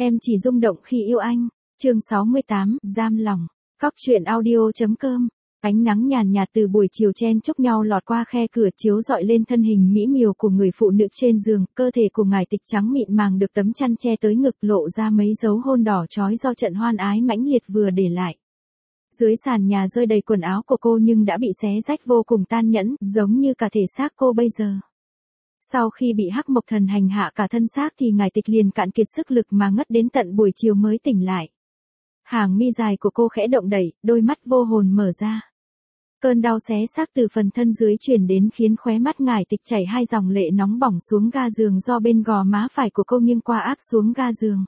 Em chỉ rung động khi yêu anh. Chương 68, giam lòng. Cóc truyện audio.com. Ánh nắng nhàn nhạt từ buổi chiều chen chúc nhau lọt qua khe cửa chiếu rọi lên thân hình mỹ miều của người phụ nữ trên giường, cơ thể của ngài tịch trắng mịn màng được tấm chăn che tới ngực, lộ ra mấy dấu hôn đỏ chói do trận hoan ái mãnh liệt vừa để lại. Dưới sàn nhà rơi đầy quần áo của cô nhưng đã bị xé rách vô cùng tàn nhẫn, giống như cả thể xác cô bây giờ. Sau khi bị Hắc Mộc Thần hành hạ cả thân xác thì ngài tịch liền cạn kiệt sức lực mà ngất đến tận buổi chiều mới tỉnh lại. Hàng mi dài của cô khẽ động đẩy, đôi mắt vô hồn mở ra. Cơn đau xé xác từ phần thân dưới truyền đến khiến khóe mắt ngài tịch chảy hai dòng lệ nóng bỏng xuống ga giường do bên gò má phải của cô nghiêng qua áp xuống ga giường.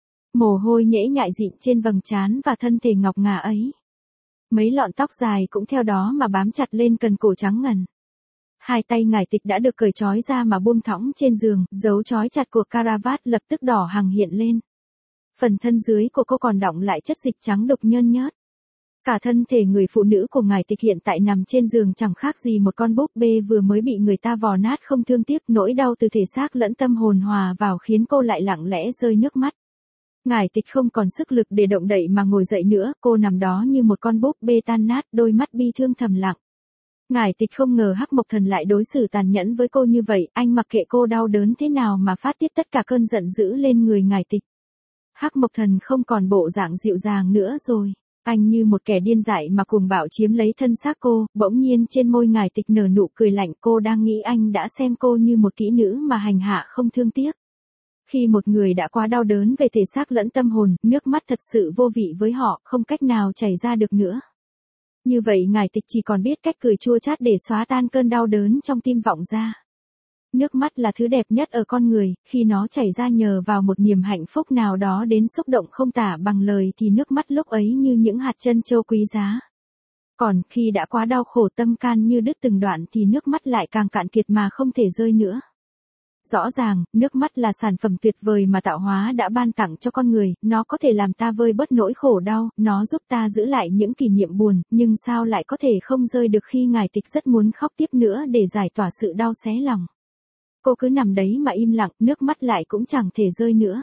Mồ hôi nhễ nhại dịn trên vầng trán và thân thể ngọc ngà ấy. Mấy lọn tóc dài cũng theo đó mà bám chặt lên cần cổ trắng ngần. Hai tay ngài tịch đã được cởi trói ra mà buông thõng trên giường, dấu trói chặt của caravat lập tức đỏ hằng hiện lên. Phần thân dưới của cô còn đọng lại chất dịch trắng đục nhơn nhớt. Cả thân thể người phụ nữ của ngài tịch hiện tại nằm trên giường chẳng khác gì một con búp bê vừa mới bị người ta vò nát không thương tiếc, nỗi đau từ thể xác lẫn tâm hồn hòa vào khiến cô lại lặng lẽ rơi nước mắt. Ngài tịch không còn sức lực để động đậy mà ngồi dậy nữa, cô nằm đó như một con búp bê tan nát, đôi mắt bi thương thầm lặng. Ngài tịch không ngờ Hắc Mộc Thần lại đối xử tàn nhẫn với cô như vậy, anh mặc kệ cô đau đớn thế nào mà phát tiết tất cả cơn giận dữ lên người ngài tịch. Hắc Mộc Thần không còn bộ dạng dịu dàng nữa rồi, anh như một kẻ điên dại mà cuồng bạo chiếm lấy thân xác cô, bỗng nhiên trên môi ngài tịch nở nụ cười lạnh, cô đang nghĩ anh đã xem cô như một kỹ nữ mà hành hạ không thương tiếc. Khi một người đã quá đau đớn về thể xác lẫn tâm hồn, nước mắt thật sự vô vị với họ, không cách nào chảy ra được nữa. Như vậy ngài tịch chỉ còn biết cách cười chua chát để xóa tan cơn đau đớn trong tim vọng ra. Nước mắt là thứ đẹp nhất ở con người, khi nó chảy ra nhờ vào một niềm hạnh phúc nào đó đến xúc động không tả bằng lời thì nước mắt lúc ấy như những hạt trân châu quý giá. Còn khi đã quá đau khổ tâm can như đứt từng đoạn thì nước mắt lại càng cạn kiệt mà không thể rơi nữa. Rõ ràng, nước mắt là sản phẩm tuyệt vời mà tạo hóa đã ban tặng cho con người, nó có thể làm ta vơi bớt nỗi khổ đau, nó giúp ta giữ lại những kỷ niệm buồn, nhưng sao lại có thể không rơi được khi ngài tịch rất muốn khóc tiếp nữa để giải tỏa sự đau xé lòng. Cô cứ nằm đấy mà im lặng, nước mắt lại cũng chẳng thể rơi nữa.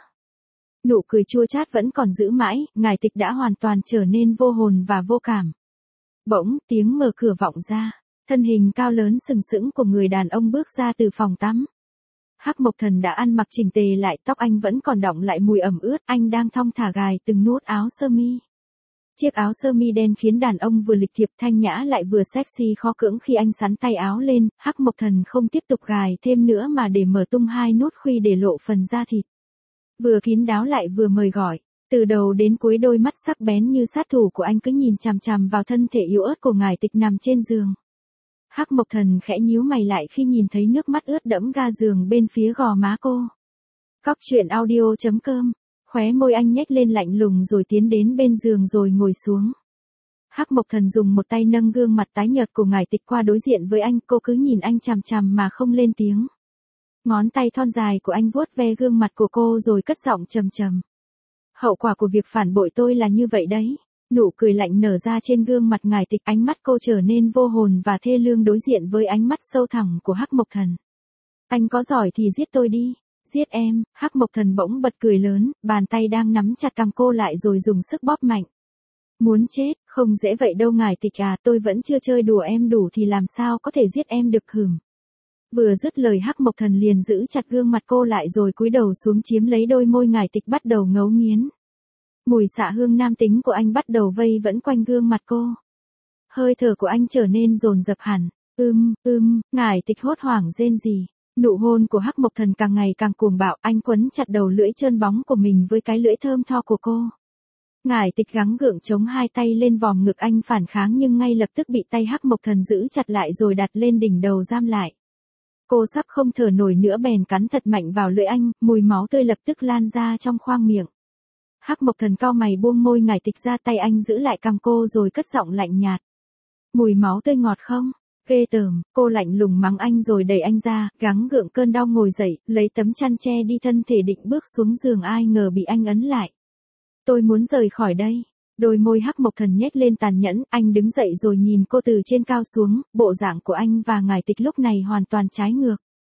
Nụ cười chua chát vẫn còn giữ mãi, ngài tịch đã hoàn toàn trở nên vô hồn và vô cảm. Bỗng, tiếng mở cửa vọng ra, thân hình cao lớn sừng sững của người đàn ông bước ra từ phòng tắm. Hắc Mộc Thần đã ăn mặc chỉnh tề lại, tóc anh vẫn còn đọng lại mùi ẩm ướt, anh đang thong thả gài từng nút áo sơ mi. Chiếc áo sơ mi đen khiến đàn ông vừa lịch thiệp thanh nhã lại vừa sexy khó cưỡng khi anh xắn tay áo lên, Hắc Mộc Thần không tiếp tục gài thêm nữa mà để mở tung hai nút khuy để lộ phần da thịt. Vừa kín đáo lại vừa mời gọi, từ đầu đến cuối đôi mắt sắc bén như sát thủ của anh cứ nhìn chằm chằm vào thân thể yếu ớt của ngài tịch nằm trên giường. Hắc Mộc Thần khẽ nhíu mày lại khi nhìn thấy nước mắt ướt đẫm ga giường bên phía gò má cô. Cóc truyện audio.com. Khóe môi anh nhếch lên lạnh lùng rồi tiến đến bên giường rồi ngồi xuống. Hắc Mộc Thần dùng một tay nâng gương mặt tái nhợt của ngài tịch qua đối diện với anh, cô cứ nhìn anh chằm chằm mà không lên tiếng. Ngón tay thon dài của anh vuốt ve gương mặt của cô rồi cất giọng trầm trầm. Hậu quả của việc phản bội tôi là như vậy đấy. Nụ cười lạnh nở ra trên gương mặt ngài tịch, ánh mắt cô trở nên vô hồn và thê lương đối diện với ánh mắt sâu thẳm của Hắc Mộc Thần. Anh có giỏi thì giết tôi đi. Giết em. Hắc Mộc Thần bỗng bật cười lớn, bàn tay đang nắm chặt cằm cô lại rồi dùng sức bóp mạnh. Muốn chết, không dễ vậy đâu ngài tịch à, tôi vẫn chưa chơi đùa em đủ thì làm sao có thể giết em được hửm. Vừa dứt lời Hắc Mộc Thần liền giữ chặt gương mặt cô lại rồi cúi đầu xuống chiếm lấy đôi môi ngài tịch bắt đầu ngấu nghiến. Mùi xạ hương nam tính của anh bắt đầu vây vẫn quanh gương mặt cô. Hơi thở của anh trở nên dồn dập hẳn. Ngài tịch hốt hoảng rên rỉ. Nụ hôn của Hắc Mộc Thần càng ngày càng cuồng bạo, anh quấn chặt đầu lưỡi trơn bóng của mình với cái lưỡi thơm tho của cô. Ngài tịch gắng gượng chống hai tay lên vòm ngực anh phản kháng nhưng ngay lập tức bị tay Hắc Mộc Thần giữ chặt lại rồi đặt lên đỉnh đầu giam lại. Cô sắp không thở nổi nữa bèn cắn thật mạnh vào lưỡi anh, mùi máu tươi lập tức lan ra trong khoang miệng. Hắc Mộc Thần cau mày buông môi ngài tịch ra, tay anh giữ lại cằm cô rồi cất giọng lạnh nhạt. Mùi máu tươi ngọt không? Ghê tởm, cô lạnh lùng mắng anh rồi đẩy anh ra, gắng gượng cơn đau ngồi dậy, lấy tấm chăn che đi thân thể định bước xuống giường, ai ngờ bị anh ấn lại. Tôi muốn rời khỏi đây. Đôi môi Hắc Mộc Thần nhếch lên tàn nhẫn, anh đứng dậy rồi nhìn cô từ trên cao xuống, bộ dạng của anh và ngài tịch lúc này hoàn toàn trái ngược.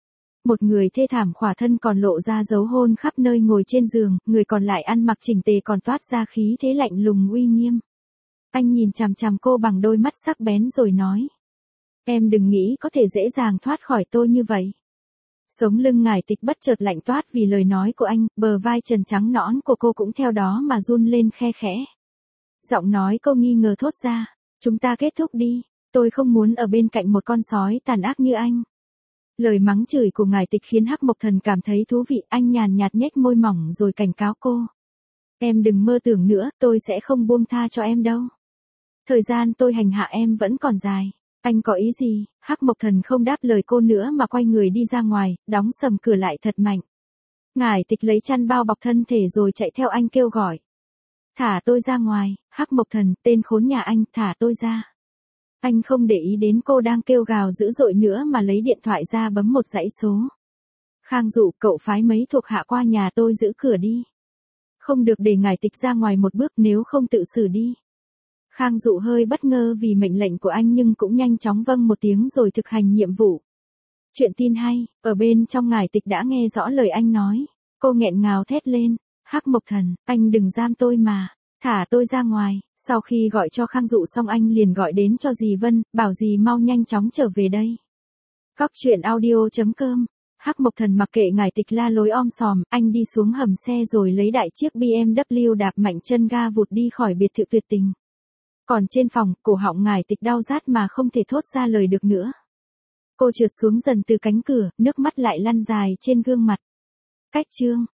Một người thê thảm khỏa thân còn lộ ra dấu hôn khắp nơi ngồi trên giường, người còn lại ăn mặc chỉnh tề còn toát ra khí thế lạnh lùng uy nghiêm. Anh nhìn chằm chằm cô bằng đôi mắt sắc bén rồi nói. Em đừng nghĩ có thể dễ dàng thoát khỏi tôi như vậy. Sống lưng Ngải Tịch bất chợt lạnh toát vì lời nói của anh, bờ vai trần trắng nõn của cô cũng theo đó mà run lên khe khẽ. Giọng nói cô nghi ngờ thốt ra, chúng ta kết thúc đi, tôi không muốn ở bên cạnh một con sói tàn ác như anh. Lời mắng chửi của Ngải Tịch khiến Hắc Mộc Thần cảm thấy thú vị, anh nhàn nhạt nhếch môi mỏng rồi cảnh cáo cô. Em đừng mơ tưởng nữa, tôi sẽ không buông tha cho em đâu. Thời gian tôi hành hạ em vẫn còn dài. Anh có ý gì? Hắc Mộc Thần không đáp lời cô nữa mà quay người đi ra ngoài, đóng sầm cửa lại thật mạnh. Ngải Tịch lấy chăn bao bọc thân thể rồi chạy theo anh kêu gọi. Thả tôi ra ngoài, Hắc Mộc Thần, tên khốn nhà anh, thả tôi ra. Anh không để ý đến cô đang kêu gào dữ dội nữa mà lấy điện thoại ra bấm một dãy số. Khang Dụ, cậu phái mấy thuộc hạ qua nhà tôi giữ cửa đi. Không được để Ngải Tịch ra ngoài một bước, nếu không tự xử đi. Khang Dụ hơi bất ngờ vì mệnh lệnh của anh nhưng cũng nhanh chóng vâng một tiếng rồi thực hành nhiệm vụ. Chuyện tin hay, ở bên trong Ngải Tịch đã nghe rõ lời anh nói. Cô nghẹn ngào thét lên, Hắc Mộc Thần, anh đừng giam tôi mà, thả tôi ra ngoài. Sau khi gọi cho Khang Dụ xong anh liền gọi đến cho dì Vân, bảo dì mau nhanh chóng trở về đây. Cóc truyện audio.com. Hắc Mộc Thần mặc kệ Ngải Tịch la lối om sòm, anh đi xuống hầm xe rồi lấy đại chiếc BMW đạp mạnh chân ga vụt đi khỏi biệt thự tuyệt tình. Còn trên phòng, cổ họng Ngải Tịch đau rát mà không thể thốt ra lời được nữa. Cô trượt xuống dần từ cánh cửa, nước mắt lại lăn dài trên gương mặt. Cách chương